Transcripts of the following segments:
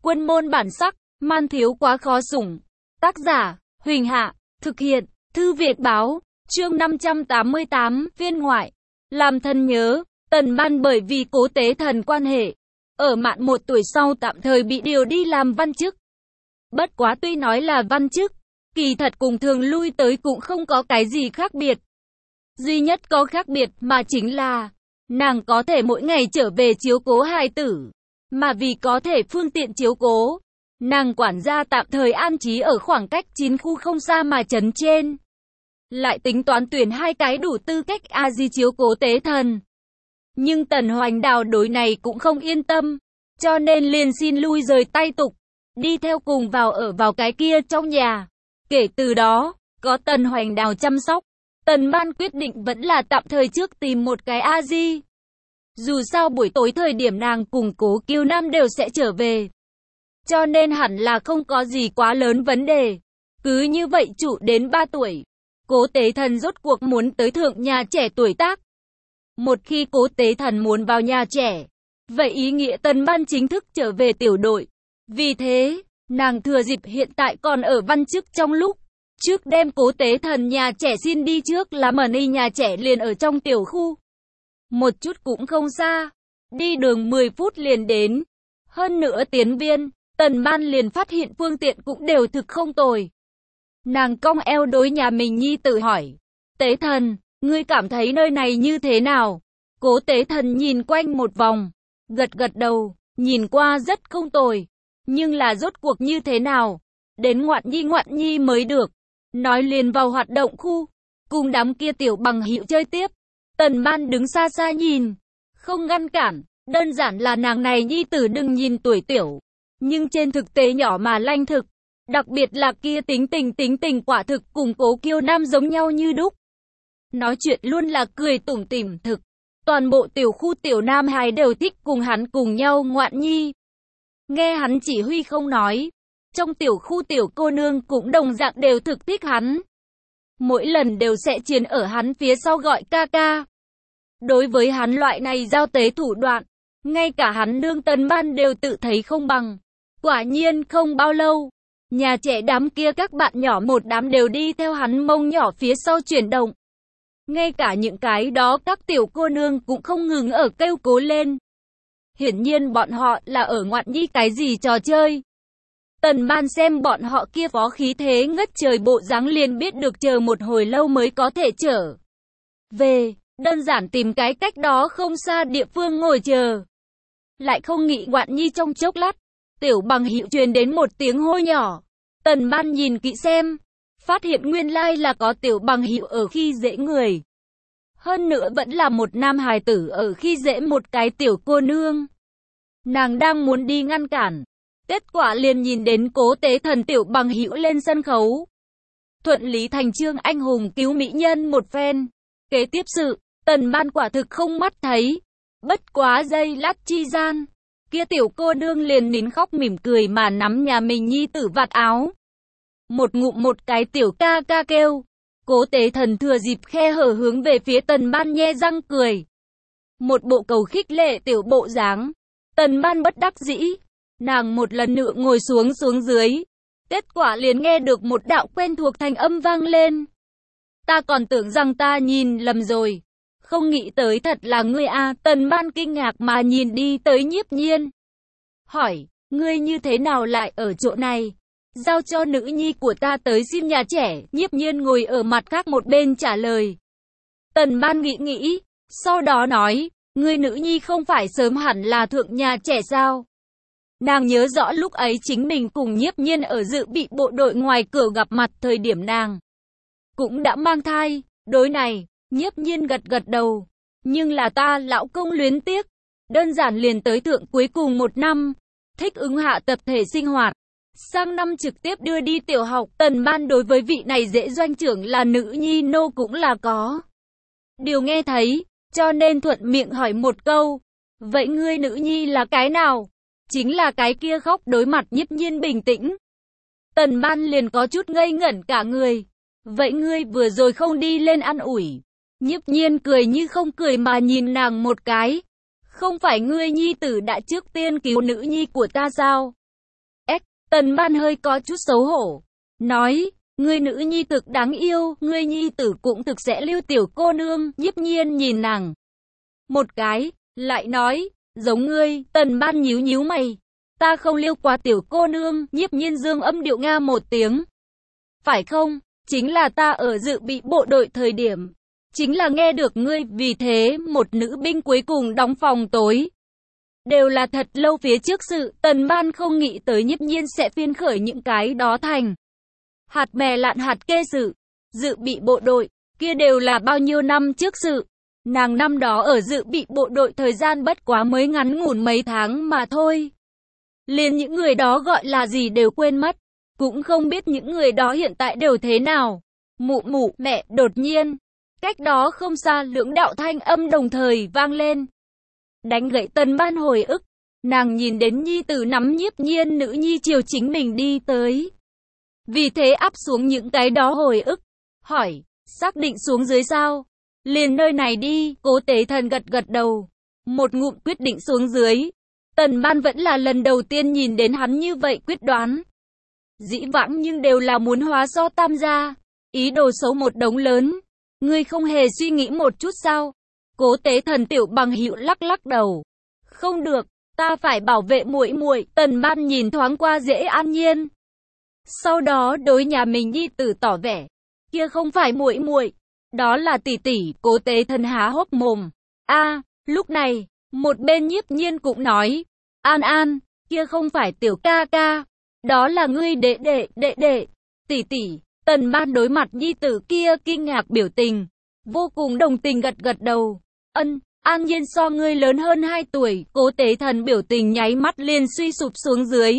Quân môn bản sắc, man thiếu quá khó sủng. Tác giả, Huỳnh Hạ, thực hiện, Thư Việt Báo, chương 588, phiên ngoại. Làm thân nhớ, Tần Ban bởi vì Cố Tế Thần quan hệ, ở mạn 1 tuổi sau tạm thời bị điều đi làm văn chức. Bất quá tuy nói là văn chức, kỳ thật cùng thường lui tới cũng không có cái gì khác biệt. Duy nhất có khác biệt mà chính là, nàng có thể mỗi ngày trở về chiếu cố hài tử, mà vì có thể phương tiện chiếu cố, nàng quản gia tạm thời an trí ở khoảng cách 9 khu không xa mà trấn trên. Lại tính toán tuyển 2 cái đủ tư cách A-di chiếu cố Tế Thần. Nhưng Tần Hoành Đào đối này cũng không yên tâm, cho nên liền xin lui rời tay tục, đi theo cùng vào cái kia trong nhà. Kể từ đó, có Tần Hoành Đào chăm sóc, Tần Ban quyết định vẫn là tạm thời trước tìm một cái A-di. Dù sao buổi tối thời điểm nàng cùng Cố Kiêu Nam đều sẽ trở về, cho nên hẳn là không có gì quá lớn vấn đề. Cứ như vậy trụ đến 3 tuổi, Cố Tế Thần rốt cuộc muốn tới thượng nhà trẻ tuổi tác. Một khi Cố Tế Thần muốn vào nhà trẻ, vậy ý nghĩa Tần Ban chính thức trở về tiểu đội. Vì thế, nàng thừa dịp hiện tại còn ở văn chức trong lúc, trước đem Cố Tế Thần nhà trẻ xin đi trước là Mani nhà trẻ liền ở trong tiểu khu. Một chút cũng không xa, đi đường 10 phút liền đến. Hơn nữa tiến viên, Tần Ban liền phát hiện phương tiện cũng đều thực không tồi. Nàng cong eo đối nhà mình nhi tử hỏi, Tế Thần, ngươi cảm thấy nơi này như thế nào? Cố Tế Thần nhìn quanh một vòng, gật đầu, nhìn qua rất không tồi. Nhưng là rốt cuộc như thế nào? Đến ngoạn nhi mới được. Nói liền vào hoạt động khu, cùng đám kia tiểu bằng hữu chơi tiếp. Tần Ban đứng xa xa nhìn, không ngăn cản, đơn giản là nàng này nhi tử đừng nhìn tuổi tiểu, nhưng trên thực tế nhỏ mà lanh thực. Đặc biệt là kia tính tình quả thực cùng Cố Kiêu Nam giống nhau như đúc. Nói chuyện luôn là cười tủm tỉm thực. Toàn bộ tiểu khu tiểu nam hài đều thích cùng hắn cùng nhau ngoạn nhi. Nghe hắn chỉ huy không nói, trong tiểu khu tiểu cô nương cũng đồng dạng đều thực thích hắn. Mỗi lần đều sẽ chiến ở hắn phía sau gọi ca ca. Đối với hắn loại này giao tế thủ đoạn, ngay cả hắn nương Tần Ban đều tự thấy không bằng. Quả nhiên không bao lâu, nhà trẻ đám kia các bạn nhỏ một đám đều đi theo hắn mông nhỏ phía sau chuyển động. Ngay cả những cái đó các tiểu cô nương cũng không ngừng ở kêu cố lên. Hiển nhiên bọn họ là ở ngoạn nhi cái gì trò chơi. Tần Ban xem bọn họ kia phó khí thế ngất trời bộ dáng liền biết được chờ một hồi lâu mới có thể trở về. Đơn giản tìm cái cách đó không xa địa phương ngồi chờ. Lại không nghĩ ngoạn nhi trong chốc lát. Tiểu bằng hữu truyền đến một tiếng hô nhỏ. Tần Ban nhìn kỹ xem, phát hiện nguyên lai là có tiểu bằng hữu ở khi dễ người. Hơn nữa vẫn là một nam hài tử ở khi dễ một cái tiểu cô nương. Nàng đang muốn đi ngăn cản, kết quả liền nhìn đến Cố Tế Thần tiểu bằng hữu lên sân khấu. Thuận lý thành chương anh hùng cứu mỹ nhân một phen. Kế tiếp sự, Tần Ban quả thực không mắt thấy. Bất quá giây lát chi gian, kia tiểu cô nương liền nín khóc mỉm cười mà nắm nhà mình nhi tử vạt áo. Một ngụm một cái tiểu ca ca kêu. Cố Tế Thần thừa dịp khe hở hướng về phía Tần Ban nhe răng cười. Một bộ cầu khích lệ tiểu bộ dáng. Tần Ban bất đắc dĩ. Nàng một lần nữa ngồi xuống dưới. Kết quả liền nghe được một đạo quen thuộc thanh âm vang lên. Ta còn tưởng rằng ta nhìn lầm rồi. Không nghĩ tới thật là ngươi à. Tần Ban kinh ngạc mà nhìn đi tới Nhiếp Nhiên. Hỏi, ngươi như thế nào lại ở chỗ này? Giao cho nữ nhi của ta tới xin nhà trẻ. Nhiếp Nhiên ngồi ở mặt khác một bên trả lời. Tần Ban nghĩ, sau đó nói, ngươi nữ nhi không phải sớm hẳn là thượng nhà trẻ sao? Nàng nhớ rõ lúc ấy chính mình cùng Nhiếp Nhiên ở dự bị bộ đội ngoài cửa gặp mặt thời điểm nàng cũng đã mang thai. Đối này, Nhiếp Nhiên gật đầu. Nhưng là ta lão công luyến tiếc. Đơn giản liền tới thượng cuối cùng 1 năm. Thích ứng hạ tập thể sinh hoạt. Sang năm trực tiếp đưa đi tiểu học. Tần Ban đối với vị này dễ doanh trưởng là nữ nhi nô cũng là có điều nghe thấy. Cho nên thuận miệng hỏi một câu. Vậy ngươi nữ nhi là cái nào? Chính là cái kia khóc. Đối mặt Nhiếp Nhiên bình tĩnh, Tần Ban liền có chút ngây ngẩn cả người. Vậy ngươi vừa rồi không đi lên ăn ủi? Nhiếp Nhiên cười như không cười mà nhìn nàng một cái. Không phải ngươi nhi tử đã trước tiên cứu nữ nhi của ta sao? Tần Ban hơi có chút xấu hổ, nói, ngươi nữ nhi thực đáng yêu, ngươi nhi tử cũng thực sẽ lưu tiểu cô nương. Nhiếp Nhiên nhìn nàng một cái, lại nói, giống ngươi. Tần Ban nhíu nhíu mày, ta không lưu qua tiểu cô nương. Nhiếp Nhiên dương âm điệu nga một tiếng, phải không? Chính là ta ở dự bị bộ đội thời điểm, chính là nghe được ngươi, vì thế một nữ binh cuối cùng đóng phòng tối. Đều là thật lâu phía trước sự. Tần Ban không nghĩ tới Nhiếp Nhiên sẽ phiên khởi những cái đó thành hạt bè lạn hạt kê sự. Dự bị bộ đội, kia đều là bao nhiêu năm trước sự. Nàng năm đó ở dự bị bộ đội thời gian bất quá mới ngắn ngủn mấy tháng mà thôi. Liền những người đó gọi là gì đều quên mất. Cũng không biết những người đó hiện tại đều thế nào. Mụ mụ, mẹ, đột nhiên. Cách đó không xa lưỡng đạo thanh âm đồng thời vang lên. Đánh gậy Tần Ban hồi ức. Nàng nhìn đến nhi tử nắm Nhiếp Nhiên nữ nhi chiều chính mình đi tới. Vì thế áp xuống những cái đó hồi ức. Hỏi, xác định xuống dưới sao? Liền nơi này đi. Cố Tế Thần gật gật đầu. Một ngụm quyết định xuống dưới. Tần Ban vẫn là lần đầu tiên nhìn đến hắn như vậy quyết đoán. Dĩ vãng nhưng đều là muốn hóa do tam gia. Ý đồ xấu một đống lớn. Ngươi không hề suy nghĩ một chút sao? Cố Tế Thần tiểu bằng hữu lắc lắc đầu. Không được, ta phải bảo vệ muội muội. Tần Ban nhìn thoáng qua Dễ An Nhiên. Sau đó đối nhà mình nhi tử tỏ vẻ, kia không phải muội muội, đó là tỷ tỷ. Cố Tế Thần há hốc mồm. A, lúc này, một bên Nhiếp Nhiên cũng nói, An An, kia không phải tiểu ca ca, đó là ngươi đệ đệ, tỷ tỷ. Tần Ban đối mặt nhi tử kia kinh ngạc biểu tình, vô cùng đồng tình gật gật đầu. An Nhiên so ngươi lớn hơn 2 tuổi. Cố Tế Thần biểu tình nháy mắt liền suy sụp xuống dưới.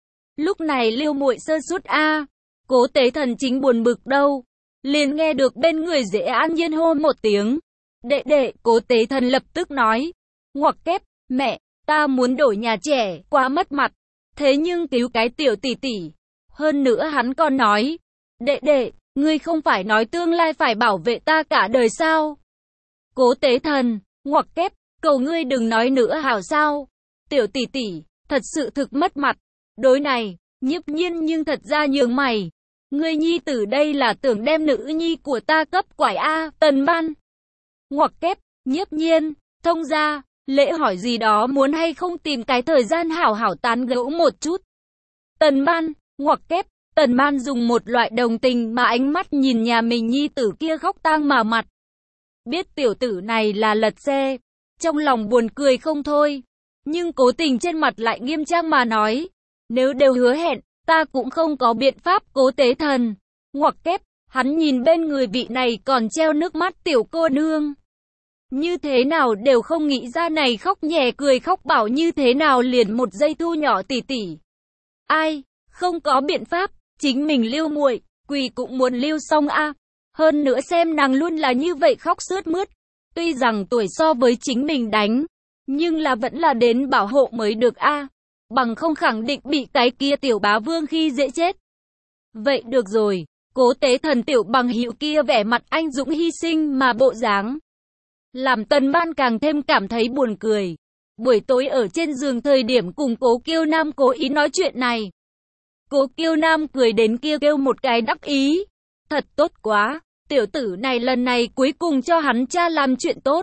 Lúc này Liêu muội sơ suất a. Cố Tế Thần chính buồn bực đâu, liền nghe được bên người Dễ An Nhiên hô một tiếng, đệ. Cố Tế Thần lập tức nói, ngoặc kép, mẹ, ta muốn đổi nhà trẻ, quá mất mặt. Thế nhưng cứu cái tiểu tỷ tỷ. Hơn nữa hắn còn nói, đệ, ngươi không phải nói tương lai phải bảo vệ ta cả đời sao? Cố Tế Thần, ngoặc kép, cầu ngươi đừng nói nữa hảo sao? Tiểu tỷ tỷ, thật sự thực mất mặt. Đối này, Nhiếp Nhiên nhưng thật ra nhướng mày. Ngươi nhi tử đây là tưởng đem nữ nhi của ta cấp quải a. Tần Ban, ngoặc kép, Nhiếp Nhiên, thông gia, lễ hỏi gì đó muốn hay không tìm cái thời gian hảo hảo tán gẫu một chút. Tần Ban, ngoặc kép, Tần Ban dùng một loại đồng tình mà ánh mắt nhìn nhà mình nhi tử kia khóc tang mà mặt. Biết tiểu tử này là lật xe, trong lòng buồn cười không thôi, nhưng cố tình trên mặt lại nghiêm trang mà nói, nếu đều hứa hẹn, ta cũng không có biện pháp. Cố Tế Thần, ngoặc kép, hắn nhìn bên người vị này còn treo nước mắt tiểu cô nương. Như thế nào đều không nghĩ ra này khóc nhè cười khóc bảo như thế nào liền một giây thu nhỏ tỷ tỷ. Ai, không có biện pháp, chính mình lưu muội, quỳ cũng muốn lưu xong a. Hơn nữa xem nàng luôn là như vậy khóc sướt mướt. Tuy rằng tuổi so với chính mình đánh, nhưng là vẫn là đến bảo hộ mới được a. Bằng không khẳng định bị cái kia tiểu bá vương khi dễ chết. Vậy được rồi, Cố Tế Thần tiểu bằng hữu kia vẻ mặt anh dũng hy sinh mà bộ dáng, làm Tần Ban càng thêm cảm thấy buồn cười. Buổi tối ở trên giường thời điểm cùng Cố Kiêu Nam cố ý nói chuyện này. Cố Kiêu Nam cười đến kia kêu một cái đắc ý. Thật tốt quá, tiểu tử này lần này cuối cùng cho hắn cha làm chuyện tốt.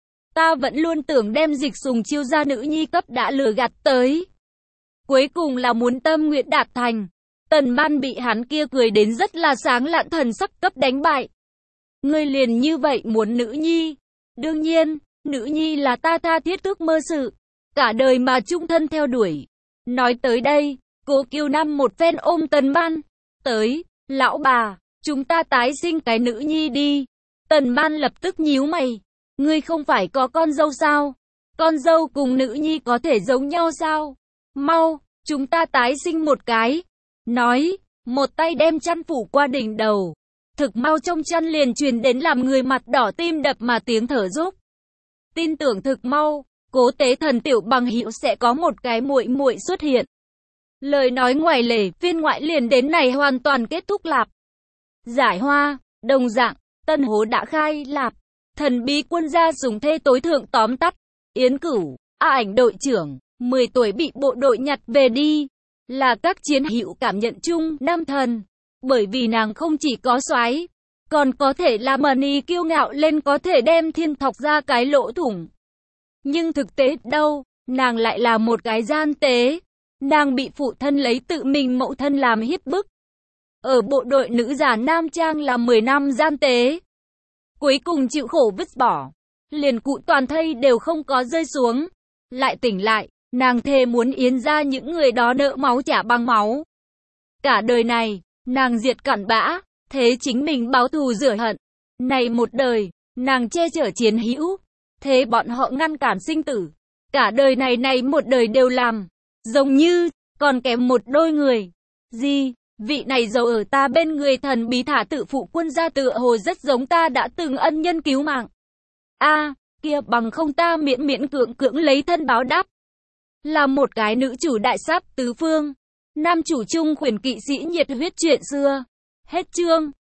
Ta vẫn luôn tưởng đem Dịch Sùng chiêu ra nữ nhi cấp đã lừa gạt tới. Cuối cùng là muốn tâm nguyện đạt thành. Tần Ban bị hắn kia cười đến rất là sáng lạn thần sắc cấp đánh bại. Ngươi liền như vậy muốn nữ nhi? Đương nhiên, nữ nhi là ta tha thiết ước mơ sự, cả đời mà chung thân theo đuổi. Nói tới đây, Cố Kiêu Nam một phen ôm Tần Ban. Tới, lão bà, chúng ta tái sinh cái nữ nhi đi. Tần Ban lập tức nhíu mày. Ngươi không phải có con dâu sao? Con dâu cùng nữ nhi có thể giống nhau sao? Mau, chúng ta tái sinh một cái. Nói, một tay đem chăn phủ qua đỉnh đầu. Thực mau trong chăn liền truyền đến làm người mặt đỏ tim đập mà tiếng thở dốc. Tin tưởng thực mau, Cố Tế Thần tiểu bằng hữu sẽ có một cái muội muội xuất hiện. Lời nói ngoài lề, phiên ngoại liền đến này hoàn toàn kết thúc lạp. Giải hoa, đồng dạng, tân hố đã khai lạp. Thần bí quân gia dùng thê tối thượng tóm tắt. Yến Cửu, ảnh đội trưởng, 10 tuổi bị bộ đội nhặt về đi. là các chiến hữu cảm nhận chung nam thần. Bởi vì nàng không chỉ có soái, còn có thể làm money kiêu ngạo lên có thể đem thiên thọc ra cái lỗ thủng. Nhưng thực tế đâu, nàng lại là một cái gian tế. Nàng bị phụ thân lấy tự mình mẫu thân làm hiếp bức. Ở bộ đội nữ giả nam trang là 10 năm gian tế. Cuối cùng chịu khổ vứt bỏ. Liền cụ toàn thây đều không có rơi xuống. Lại tỉnh lại, nàng thề muốn yến ra những người đó nợ máu trả bằng máu. Cả đời này, nàng diệt cặn bã, thế chính mình báo thù rửa hận. Này một đời, nàng che chở chiến hữu, thế bọn họ ngăn cản sinh tử. Cả đời này một đời đều làm, giống như, còn kém một đôi người. Gì, vị này giàu ở ta bên người thần bí thả tự phụ quân gia tựa hồ rất giống ta đã từng ân nhân cứu mạng. Kia bằng không ta miễn cưỡng lấy thân báo đáp. Là một cái nữ chủ đại sát tứ phương. Nam chủ trung khuyển kỵ sĩ nhiệt huyết chuyện xưa. Hết chương.